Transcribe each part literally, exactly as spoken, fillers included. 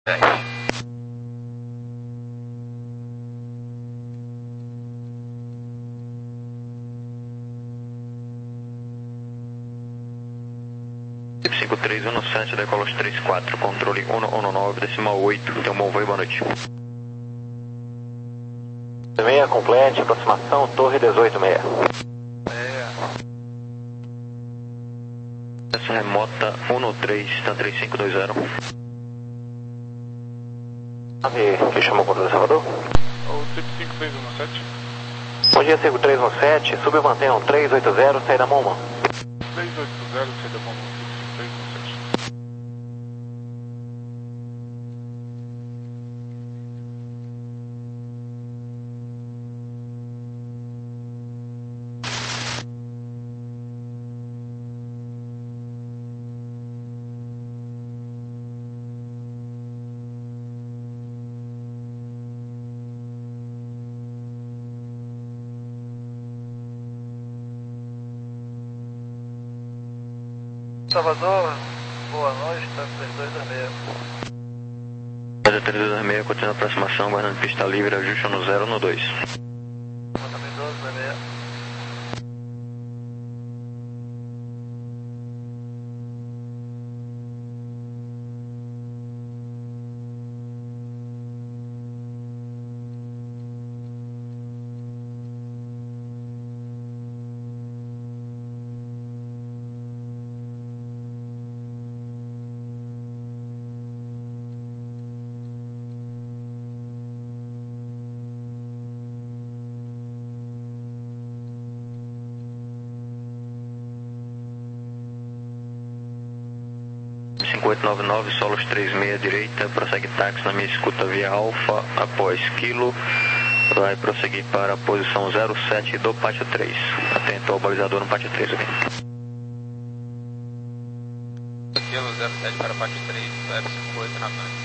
cinco três um sete, decolos três quatro, controle um um nove, decimal oito, tem um bom voo e boa noite. Meia complete, aproximação, torre dezoito meia. Essa remota um três, está três cinco dois zero. Nave que chamou o controle de Salvador? O tipo cinco três um sete. Bom dia, cinco três um sete, submantenham três oito zero, saída Moma. três oito zero, saída Moma, tipo cinco três um sete. Salvador, boa noite, tá três dois dois seis. três dois dois seis, continua a aproximação, guardando pista livre, ajuste no zero no dois. Também doze dois seis. cinco oito nove nove, solos três seis direita, prossegue táxi na minha escuta via Alfa, após quilo, vai prosseguir para a posição zero sete do pátio três. Atento ao balizador no pátio três, ok? Quilo zero sete para o pátio três, F cinquenta e oito na frente.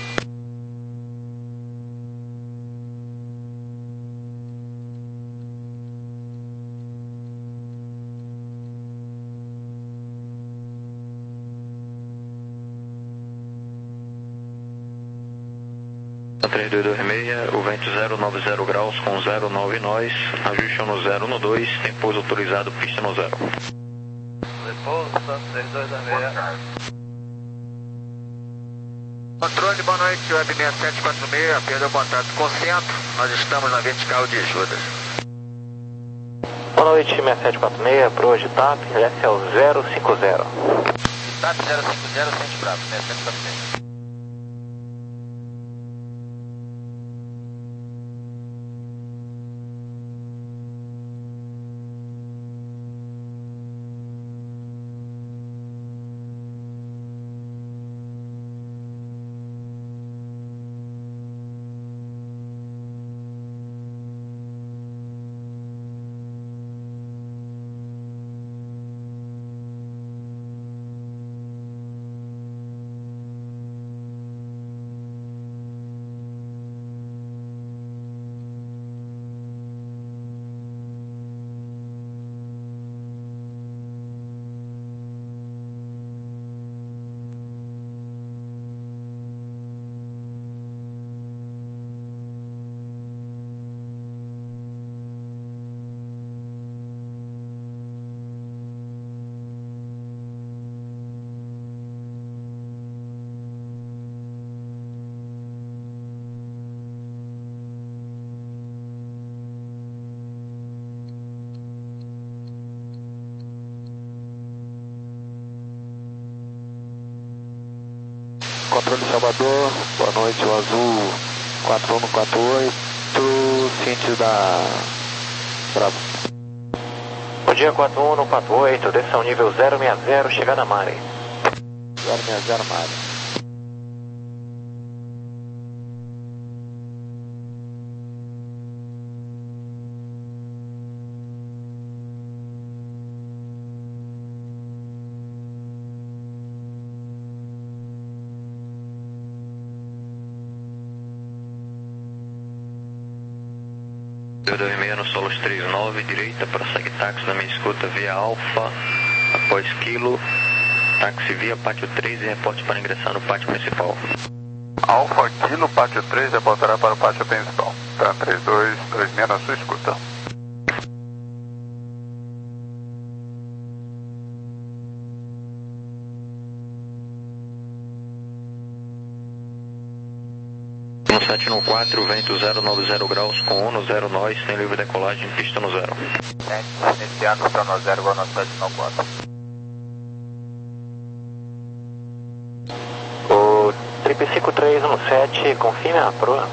três dois dois seis, o vento zero nove zero graus com zero nove nós, ajuste no zero no dois, tem pouso autorizado, pista no zero. Repouso, três dois dois seis. Controle, boa noite, Web seis sete quatro seis, perdeu o contato com o centro, nós estamos na vertical de Judas. Boa noite, seis sete quatro seis, pro hoje T A P, S é o zero cinco zero. T A P zero cinco zero, Sente Bravo, seis sete quatro seis. Controle Salvador, boa noite, o azul quatro um quatro oito, ciente da Bravo. Bom dia, quatro um quatro oito, desção nível zero seis zero, chegada Mare. zero seis zero Mare. dois dois seis no solos três nove, direita, prossegue táxi na minha escuta via Alfa, após quilo, táxi via pátio três e reporte para ingressar no pátio principal. Alfa Kilo Pátio três, reportará para o pátio principal. Tan três dois dois seis na sua escuta. No sete no quatro, vento zero nove zero graus com ONU zero nós, sem livre decolagem, pista no zero. Iniciando, está no zero, igual no sete no quatro. O triplo cinco três no sete, confirme a proa.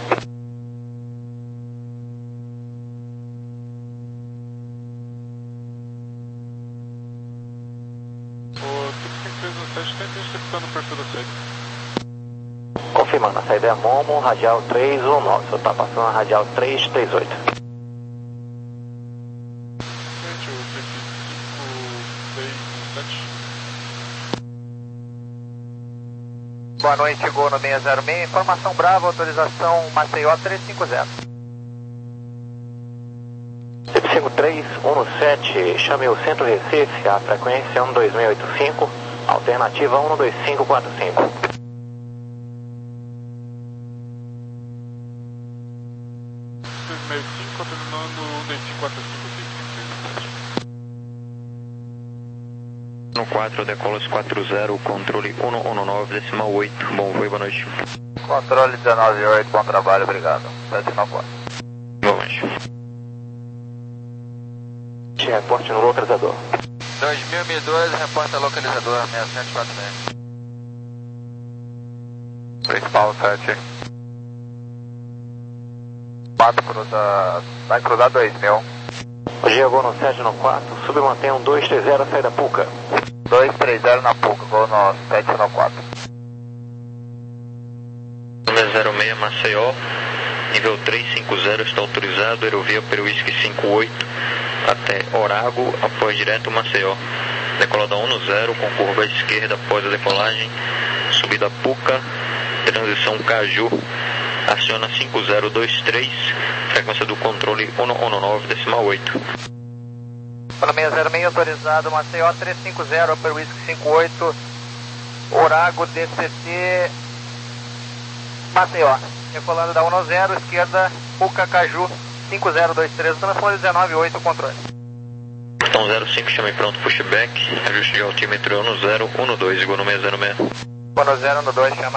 O triplo cinco três no sete está interceptando o perfil da saída. Confirmando, a saída é Momo, radial três um nove, só está passando a radial três três oito. Gente, o triplo cinco três no sete. Boa noite, Gol no seis zero seis, informação Brava, autorização Maceió trezentos e cinquenta. triplo cinco três um no sete, chame o Centro Recife, a frequência é um dois seis oito cinco, alternativa um dois cinco quatro cinco. seis seis cinco, terminando um dois cinco quatro cinco, No quatro, decolas quatro zero, controle um um nove, decimal oito. Bom voo, boa noite. Controle dezenove oito, bom trabalho, obrigado. sete nove quatro. Boa noite. Reporte no localizador. dois mil e dois, reporta localizador seis sete quatro seis. Principal sete. quatro cruza, vai cruzar dois mil. O G Gol no sete no quatro, submantenha um dois três zero, saída Puca. dois três zero na Puca, Gol no sete no quatro. Número zero seis, Maceió, nível trezentos e cinquenta, está autorizado, aerovia Peruísque cinquenta e oito, até Orago, após direto Maceió. Decolada um zero, com curva à esquerda após a decolagem, subida Puca, transição Caju, aciona cinco zero dois três, frequência do controle um um nove, decimal oito. Para seis zero seis, autorizado Maceió trezentos e cinquenta, Peruísque cinquenta e oito, Orago D C T, Maceió. Decolando da um zero, esquerda, Puca Caju, cinco zero dois três, transpondendo dezenove oito, controle. Então zero cinco, chame pronto, pushback, ajuste de altímetro um zero um dois, igual no seis zero seis. um zero um dois, chama.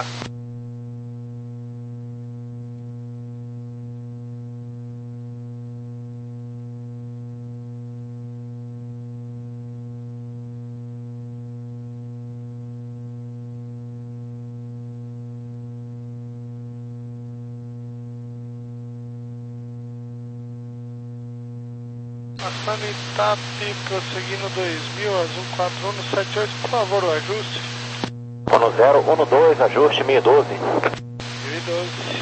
Passando em T A P, prosseguindo dois mil, azul quatro um sete oito, por favor, o ajuste. um zero um dois, ajuste mil e doze. mil e doze.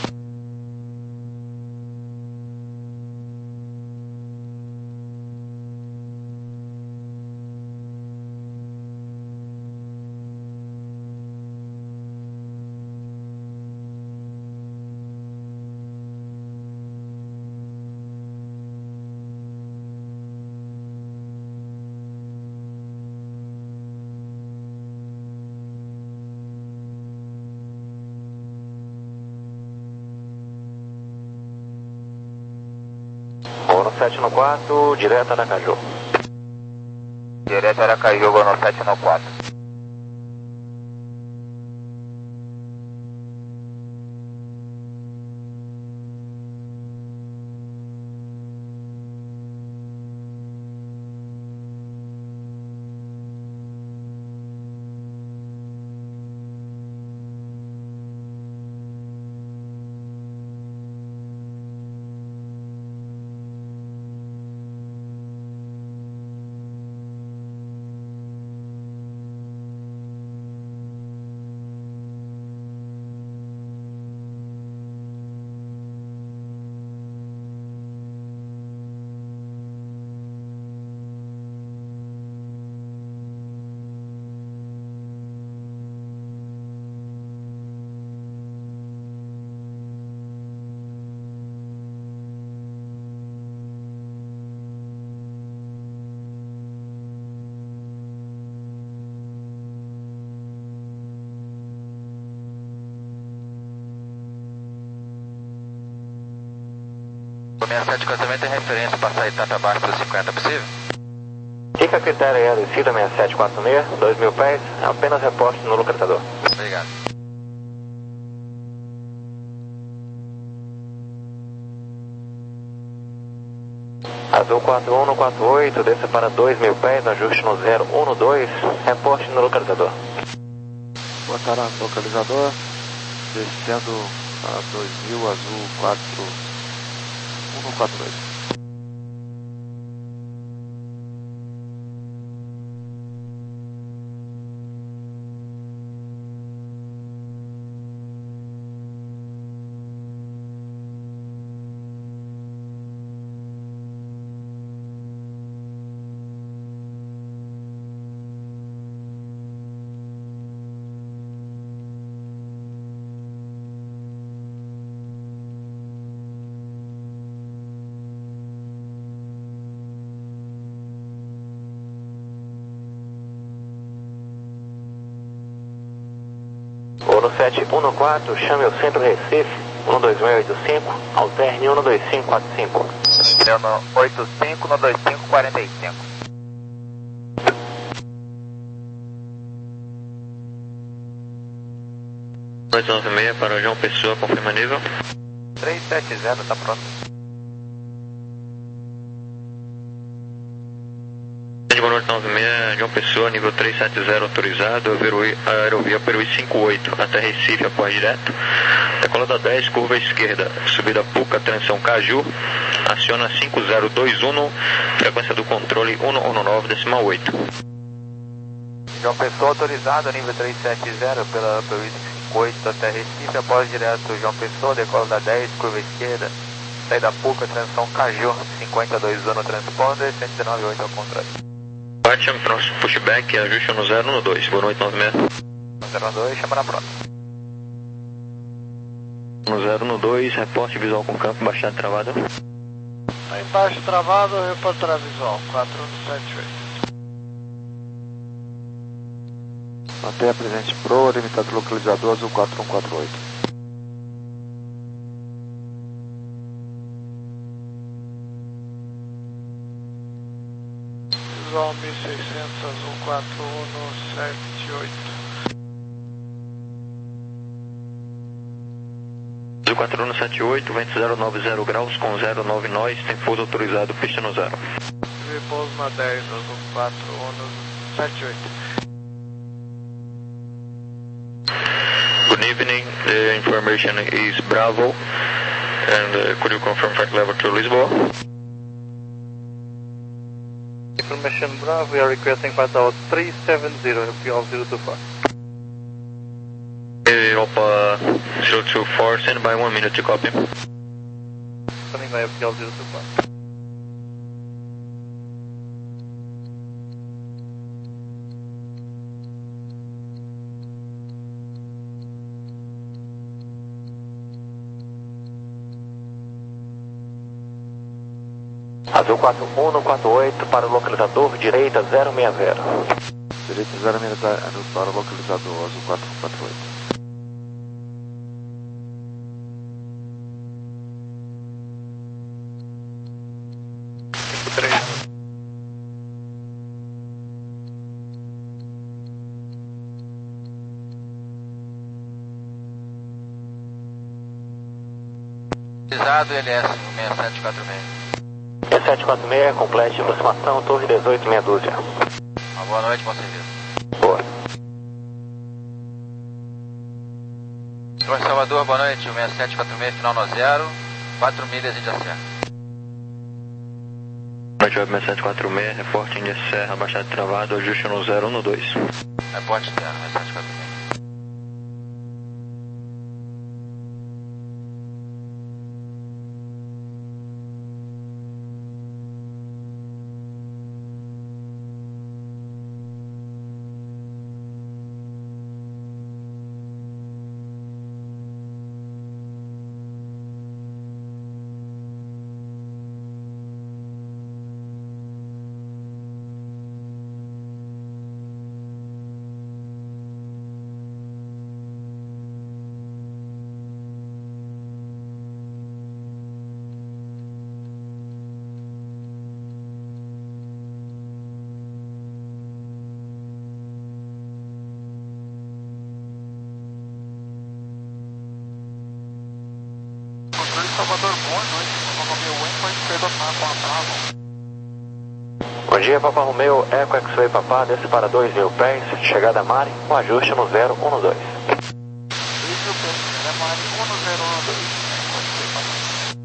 Gol no sete no quatro, direto Aracaju. Direto Aracaju, Gol no sete no quatro. sessenta e sete quatro seis tem referência para sair etapa abaixo dos cinquenta, possível? Fica a critério aí a descida sessenta e sete quatro seis, dois mil pés, é apenas reposte no localizador. Obrigado. Azul quatro um quatro oito, desça para dois mil pés, ajuste no zero um dois, reposte no localizador. Botar no localizador, descendo a dois mil, azul quatro um quatro oito. Ouro sete um quatro, chame o centro Recife, um dois seis oito cinco, alterne um dois cinco quatro cinco. Deu oito cinco no dois cinco quatro cinco. dois nove seis para João Pessoa, confirma nível. três sete zero, tá pronto. Boa noite, nove seis, João Pessoa, nível trezentos e setenta, autorizado, aerovia Peruí cinquenta e oito, até Recife, após direto. Decolada dez, curva esquerda, subida Puca, transição Caju, aciona cinco zero dois um, frequência do controle um um nove decimal oito. João Pessoa autorizado, nível trezentos e setenta, pela Peruí cinquenta e oito, até Recife, após direto João Pessoa, decolada dez, curva esquerda, saída Puca, transição Caju, cinquenta dois um, transponder, cento e dezenove oito ao contrário. Bate, pushback, ajuste no zero um dois. Boa noite, nove seis. zero um dois, chama na pronta. No zero um dois, reporte visual com campo, baixado travado. Tá embaixo travado, reportar visual, quatro um sete oito. Mantenha presente pro, limitado localizador azul quatro um quatro oito. Visual mil e seiscentos, azul quatro um sete oito. Azul quatro um sete oito, vento zero nove zero graus com zero nove nós, tem pouso autorizado, pista no zero. Repouso na dez, azul quatro um sete oito. Good evening, the information is Bravo, and uh, could you confirm flight level to Lisboa? Information Bravo, we are requesting flight level three seven zero, P L zero two four. Europa zero two four, stand by one minute to copy. Standing by P L zero two four. Azul quatro um quatro oito para o localizador direita zero seis zero. Direita zero seis zero para o localizador azul quatro um quatro oito. cinco três. Utilizado L S seis sete quatro seis. sete quatro seis, complete aproximação, torre dezoito, meia dúzia. Uma boa noite, bom serviço. Boa. Torre Salvador, boa noite, seis sete quatro seis, final no zero, quatro milhas Índia Serra. Boa noite, seis sete quatro seis, reporte Índia Serra, baixado travado, ajuste no zero um dois. Reporte externo, seis sete quatro seis. Salvador, boa noite. Papa Romeo Eco, a gente perdeu com atraso. Bom dia, Papa Romeo Eco X-Ray Papá, desce para dois mil pés, chegada a Mari, com ajuste no zero um dois. dois mil pés, chegada a Mari, um zero um dois. Eco X-Ray Papá.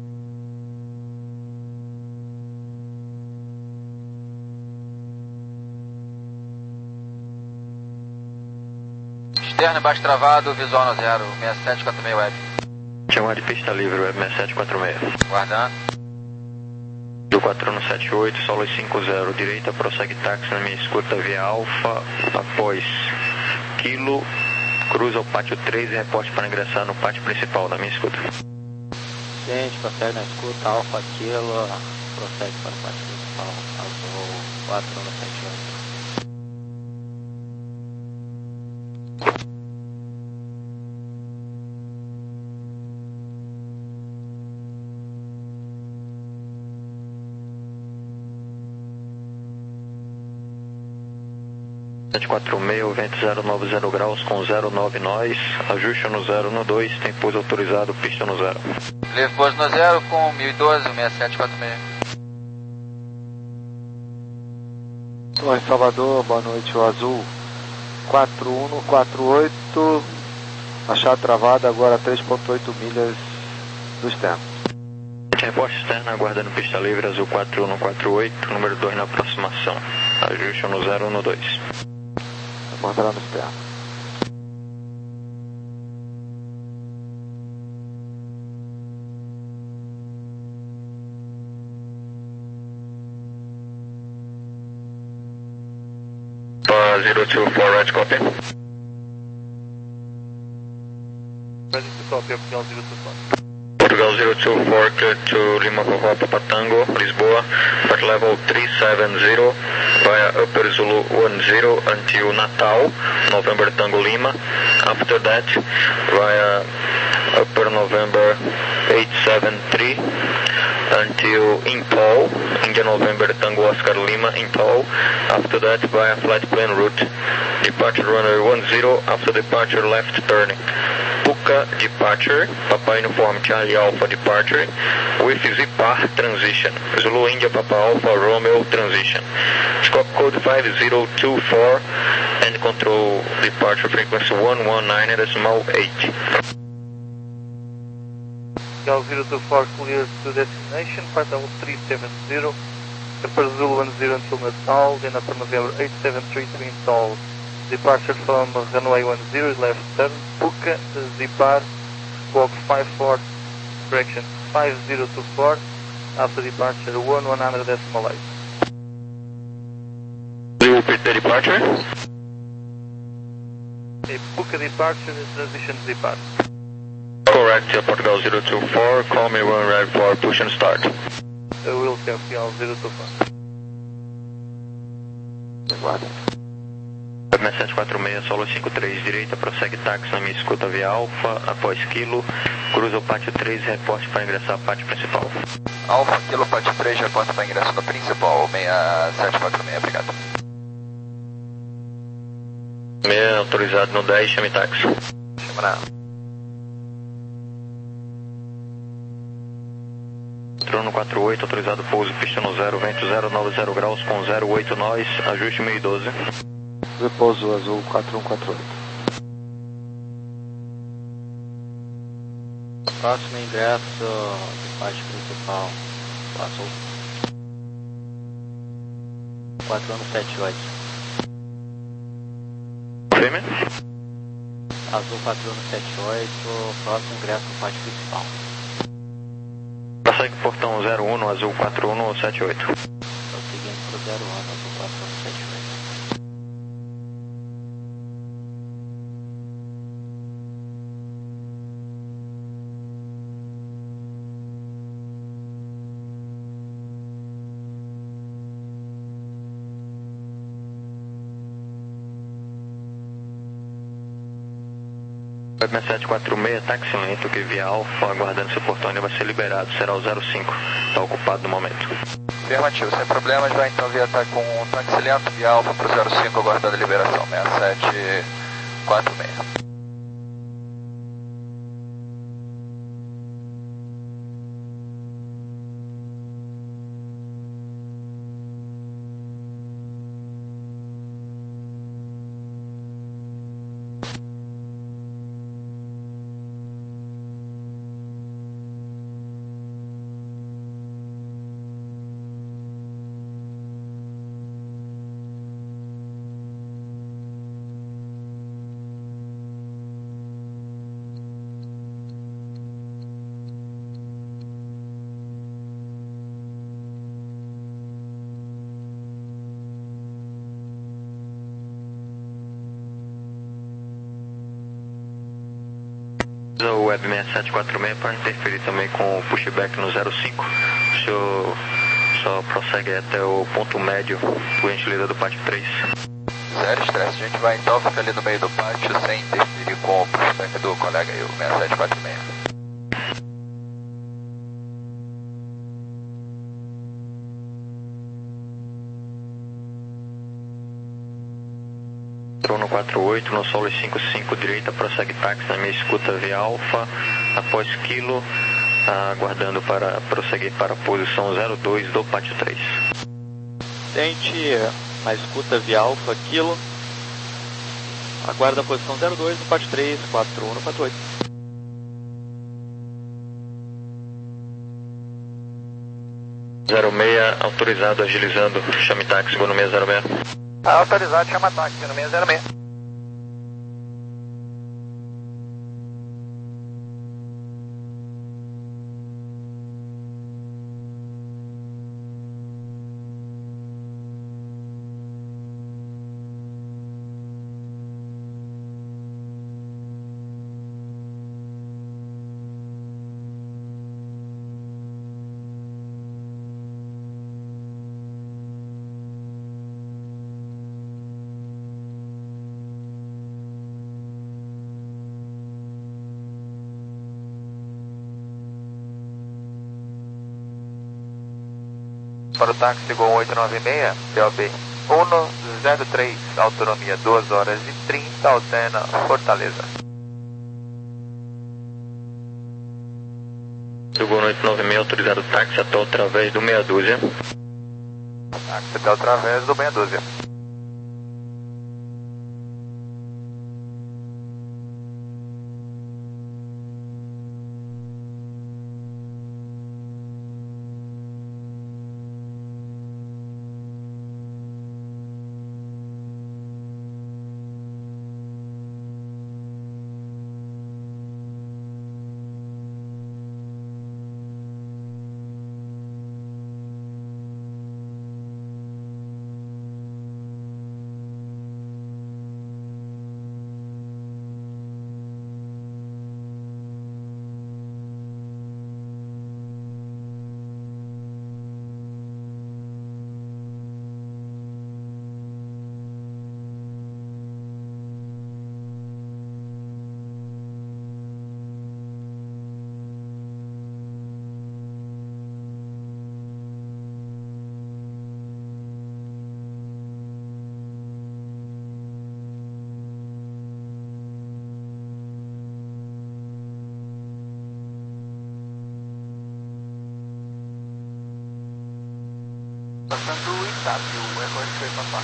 Externo embaixo travado, visual no zero, seis sete quatro seis web. Chamar de pista livre, web seis sete quatro seis. Guardando. Do quatro um sete oito, solo cinco zero, direita, prossegue táxi na minha escuta via Alfa, após Kilo, cruza o pátio três e reporte para ingressar no pátio principal da minha escuta. Gente, prossegue na escuta, Alfa Kilo, prossegue para o pátio principal, azul quatro um sete oito. sete quatro seis, vento zero nove zero graus com zero nove nós, ajuste no zero no dois, tem pouso autorizado, pista no zero. Livre pouso no zero com mil e doze, seis sete quatro seis. Oi, Salvador, boa noite, o azul quatro um quatro oito, achado travado agora três ponto oito milhas do externo. Reporte externo, aguardando pista livre, azul quatro um quatro oito, número dois na aproximação, ajuste no zero no dois. Manda lá no externo. zero two four, right copy. Ready to copy, Portugal zero two four. Portugal zero two four, clear to Lima Vovó Papa Tango, Lisboa, at level three seven zero, via Upper Zulu one zero until Natal, November Tango Lima. After that, via Upper November eight seven three until Impol, India November Tango Oscar Lima, Impol. After that, via flight plan route, departure runway one zero, after departure left turning. Puka departure, Papa Uniform Charlie Alpha departure, with Zipar transition, Zulu India Papa Alpha Romeo transition. Scope code five zero two four and control departure frequency one one nine decimal eight. Portugal zero two four clear to destination, flight level three seven zero, Upper Zulu one zero until Natal, then Upper November eight seven three to Natal. Departure from runway one zero, left turn, Puka, Zipar, squawk five four, correction five zero two four, after departure one one hundred decimal eight. Do you repeat the departure? A Puka departure is transition Zipar. Correct, Portugal zero two four, call me when ready for push and start. Uh, will Portugal zero two four. Aguarda. seis sete quatro seis, solo cinco três, direita, prossegue táxi na minha escuta via Alfa, após Kilo, cruza o pátio três e reporte para ingressar ao pátio principal. Alfa, Kilo, pátio três, reporte para ingresso no principal, seis sete quatro seis, obrigado. meia autorizado no dez, chame táxi. Chama na... Trono quatro oito, autorizado pouso, pista no zero, vento zero nove zero graus com zero oito nós, ajuste mil e doze. Repouso azul quatro um quatro oito. Próximo ingresso do pátio principal, azul quatro um sete oito. Fêmea? Azul quatro um sete oito, próximo ingresso do pátio principal. Prossegue portão zero um no azul quatro um sete oito. Prosseguindo para o zero um, azul quatro um sete oito. seis sete quatro seis, táxi lento que via Alfa, aguardando seu portão ainda vai ser liberado, será o zero cinco, está ocupado no momento. Afirmativo, sem problemas, vai então via tá com um táxi lento via Alfa para o zero cinco, aguardando a liberação, seis sete quatro seis. o Web seis sete quatro seis para interferir também com o pushback no zero cinco. O senhor só prossegue até o ponto médio, por gentileza, do pátio três. Zero estresse, a gente vai então ficar ali no meio do pátio sem interferir com o pushback do colega aí, o seis sete quatro seis. Trono quatro oito, no solo cinco cinco, direita, prossegue táxi na minha escuta via Alfa, após quilo, aguardando para prosseguir para a posição zero dois do pátio três. Tente na escuta via Alfa, quilo, aguarda a posição zero dois do pátio três, quatro um no quatro oito. zero seis, autorizado, agilizando, chame táxi, vou no seis zero seis. Autorizado, chama táxi no seis zero seis. Para o táxi Gol oito nove seis, P O B um zero três, autonomia duas horas e trinta, Altena, Fortaleza. Do Gol oito nove seis, autorizado táxi até através do meia dúzia. Táxi até através do meia dúzia. Passando Itácio, Eco X-Ray Papá.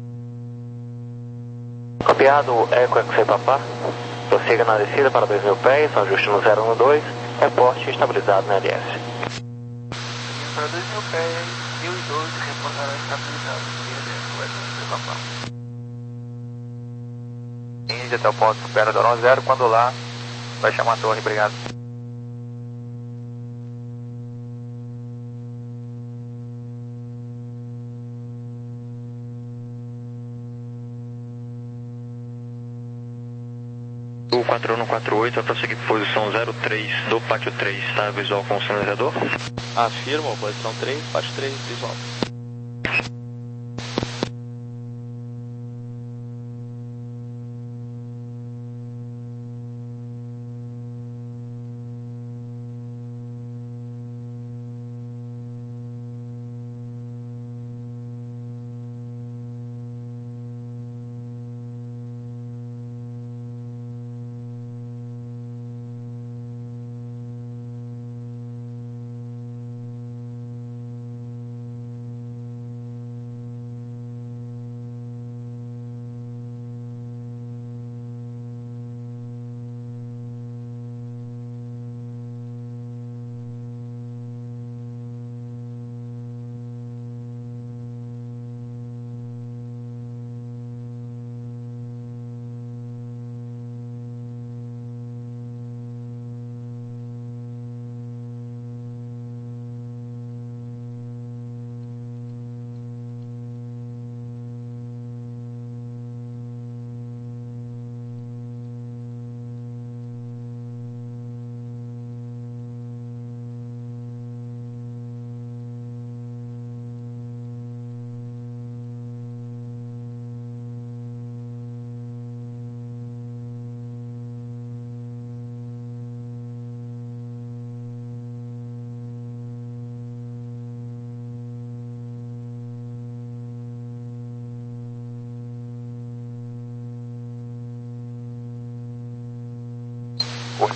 Copiado, Eco X-Ray Papá. Prossiga na descida para dois mil pés, ajuste no zero um dois, reporte estabilizado na L S. Para dois mil pés, mil e doze, reportará estabilizado no Eco X-Ray Papá. Índia até o ponto supera do zero zero, quando lá, vai chamar a torre, obrigado. O quatro um quatro oito vai prosseguir posição zero três do pátio três, está visual com o sinalizador? Afirmo, posição três, pátio três, visual.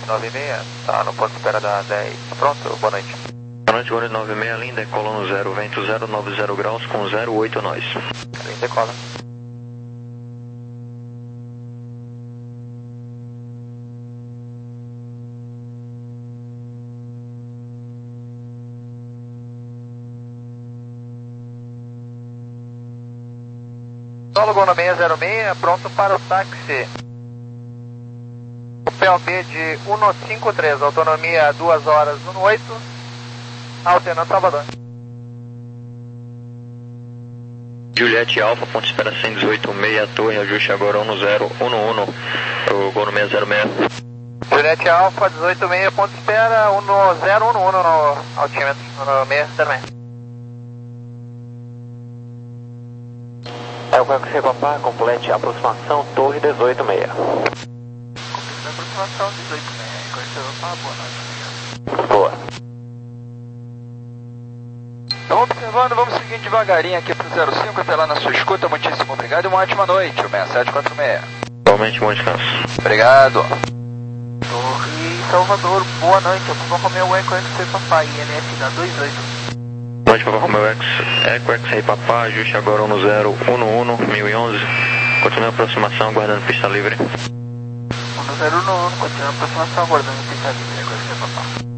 nove seis, tá no ponto de espera da dez. Pronto, boa noite. Boa noite, Gol nove seis, linha, decola no zero, vento zero, noventa graus com zero oito nós. Linha decola. Solo Gol seis zero seis, pronto para o táxi. P O B de cento e cinquenta e três, autonomia duas horas cento e oito, alternando Salvador. Juliette Alfa, ponto de espera cento e dezoito, meia torre, ajuste agora um zero um um, o Gol seis zero seis. Juliette Alfa, dezoito seis, ponto de espera um zero um um no altímetro, no seis zero seis. É o Quack C Papá, complete a aproximação, torre dezoito seis. Aproximação dezoito seis, Quack C Papá, boa noite. Boa. Então, observando, vamos seguindo devagarinho aqui pro zero cinco, até lá na sua escuta, muitíssimo obrigado e uma ótima noite, o seis sete quatro seis. Igualmente, bom descanso. Obrigado. Torre Salvador, boa noite, eu vou comer o Eco X C Papá, I N F da dois oito. Boa noite, Papa Romeo X, Eco X Rei Papá, ajuste agora um zero um um, mil e onze, continua a aproximação, aguardando pista livre. um zero um um, continua a aproximação, aguardando pista livre, Eco X C Papá.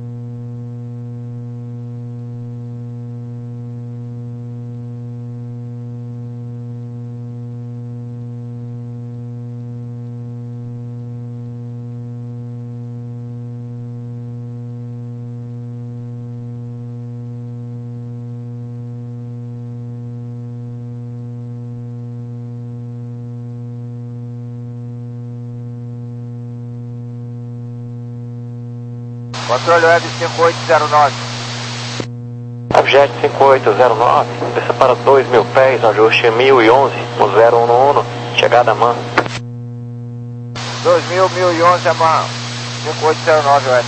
Controle Web cinco oito zero nove. Objet cinco oito zero nove, desça para dois mil pés, ajuste mil e onze, no zero um um, chegada a man. dois mil, mil e onze a man, cinco oito zero nove Web.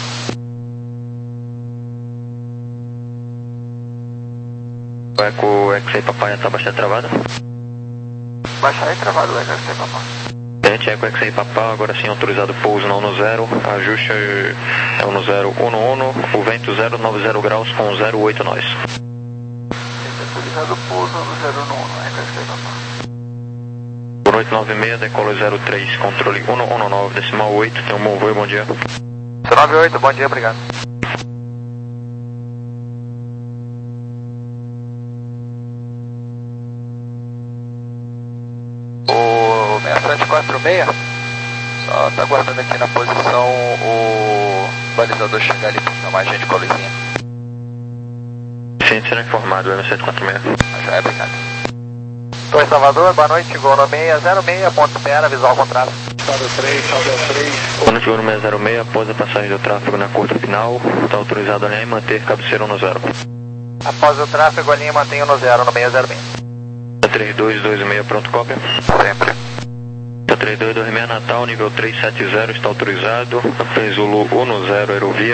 O Eco X-Ray Papai já está bastante travado? Baixar e travado o Eco X C Papá. Gente, Eco X-Ray Papai, agora sim autorizado pouso não no zero, ajuste é o no zero um um, o vento zero noventa graus com zero oito nós. Autorizado pouso no zero um um, Eco X C Papá. Boa noite, nove seis, decola zero três, controle um um nove, decimal oito, tem um bom voo, bom dia. nove oito, bom dia, obrigado. O seis sete quatro seis, só tá aguardando aqui na posição o balizador chegar ali pra chamar a gente com a luzinha. Sim, será informado, M sete quatro seis. Ah, já é, obrigado. Torre Salvador, boa noite, Gol seis zero seis, ponto de espera, visual contrato. Salve três, salve três. Boa noite, Gol seis zero seis, após a passagem do tráfego na curta final, está autorizado a linha e manter cabeceira um no zero. Após o tráfego, a linha mantém no zero no seis zero seis. três dois dois seis, pronto, cópia. Sempre. três dois dois seis, Natal, nível trezentos e setenta, está autorizado. Zulu um zero, aerovia.